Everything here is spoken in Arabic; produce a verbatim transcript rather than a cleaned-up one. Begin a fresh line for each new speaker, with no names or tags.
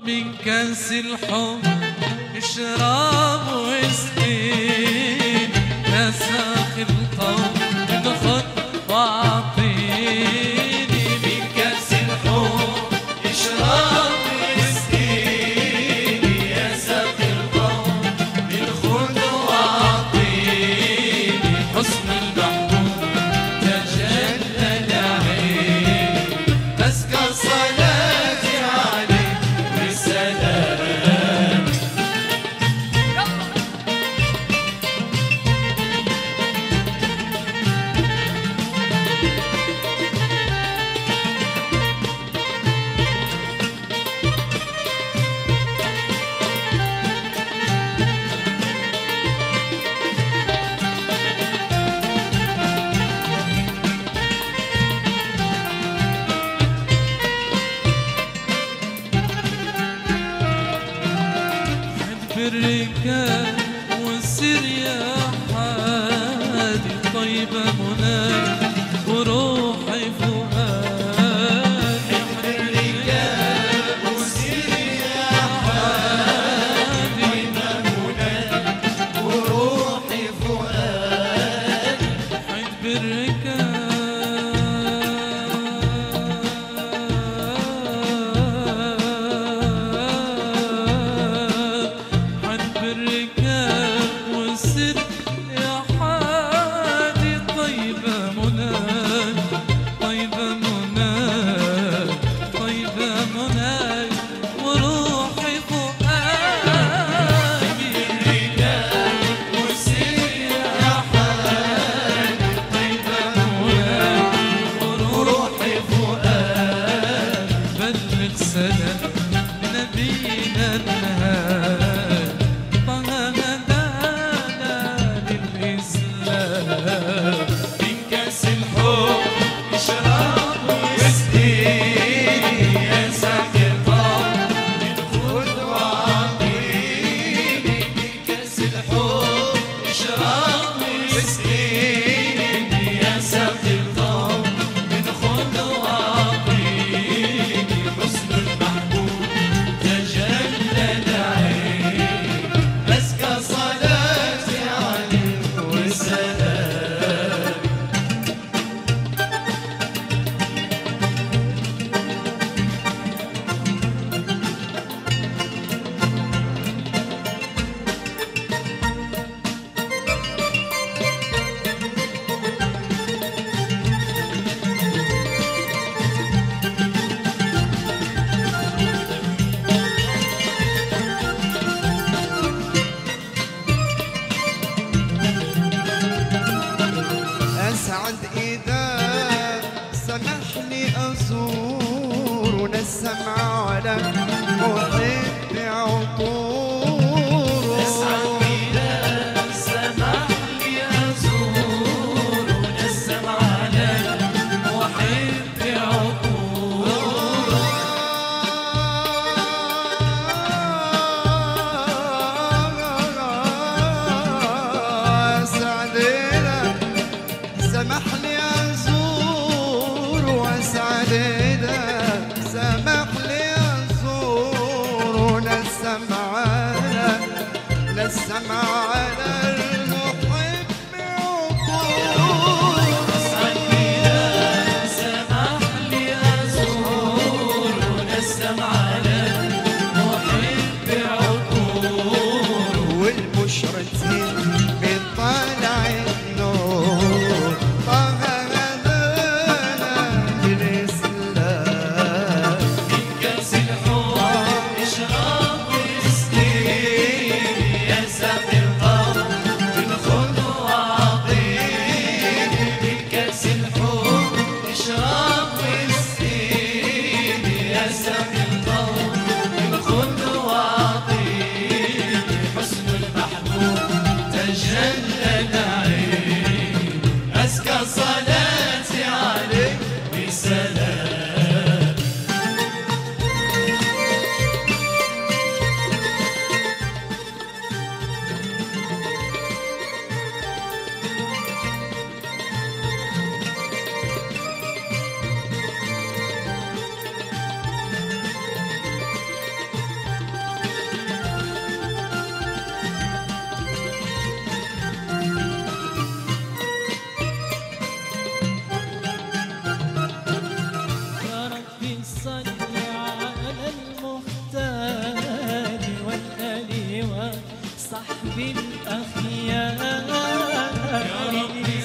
من كاس الحب اشرب واسقيني يا ساقي القوم خذ واعطيني. من كاس الحب اشرب واسقيني يا ساقي القوم خذ واعطيني. حسن المحبوب تجلى عيني أزكى صلاتي عليه والسلام. بالركاب والسر يا حادي طيبة مناك وروحي فؤادي. بالركاب والسر يا حادي طيبة مناك وروحي فؤادي. حيد بالركاب بالركاب والسر يا حادي طيبة مناك طيبة مناك طيبة مناك وروحي فؤادي. بالركاب والسر يا حادي طيبة مناك وروحي فؤادي. بلغ سلام نبينا النهار من كاس الحب اشرب واسقيني يا ساقي القوم خذ واعطيني. من كاس الحب اشرب واسقيني يا ساقي القوم خذ واعطيني. حسن المحبوب تجلى
صحب الأخيار
يا ربي